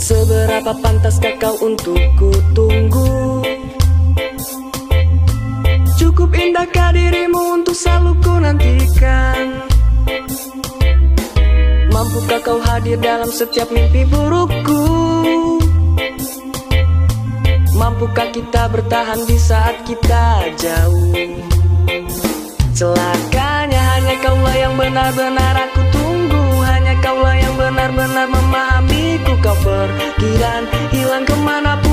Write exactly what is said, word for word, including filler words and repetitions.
Seberapa pantaskah kau untuk ku tunggu? Cukup indahkah dirimu untuk selalu ku nantikan? Mampukah kau hadir dalam setiap mimpi burukku? Mampukah kita bertahan di saat kita jauh? Celakanya hanya kaulah yang benar-benar aku tunggu. Hanya kaulah yang benar-benar memahamiku. Kau pergi dan hilang kemanapun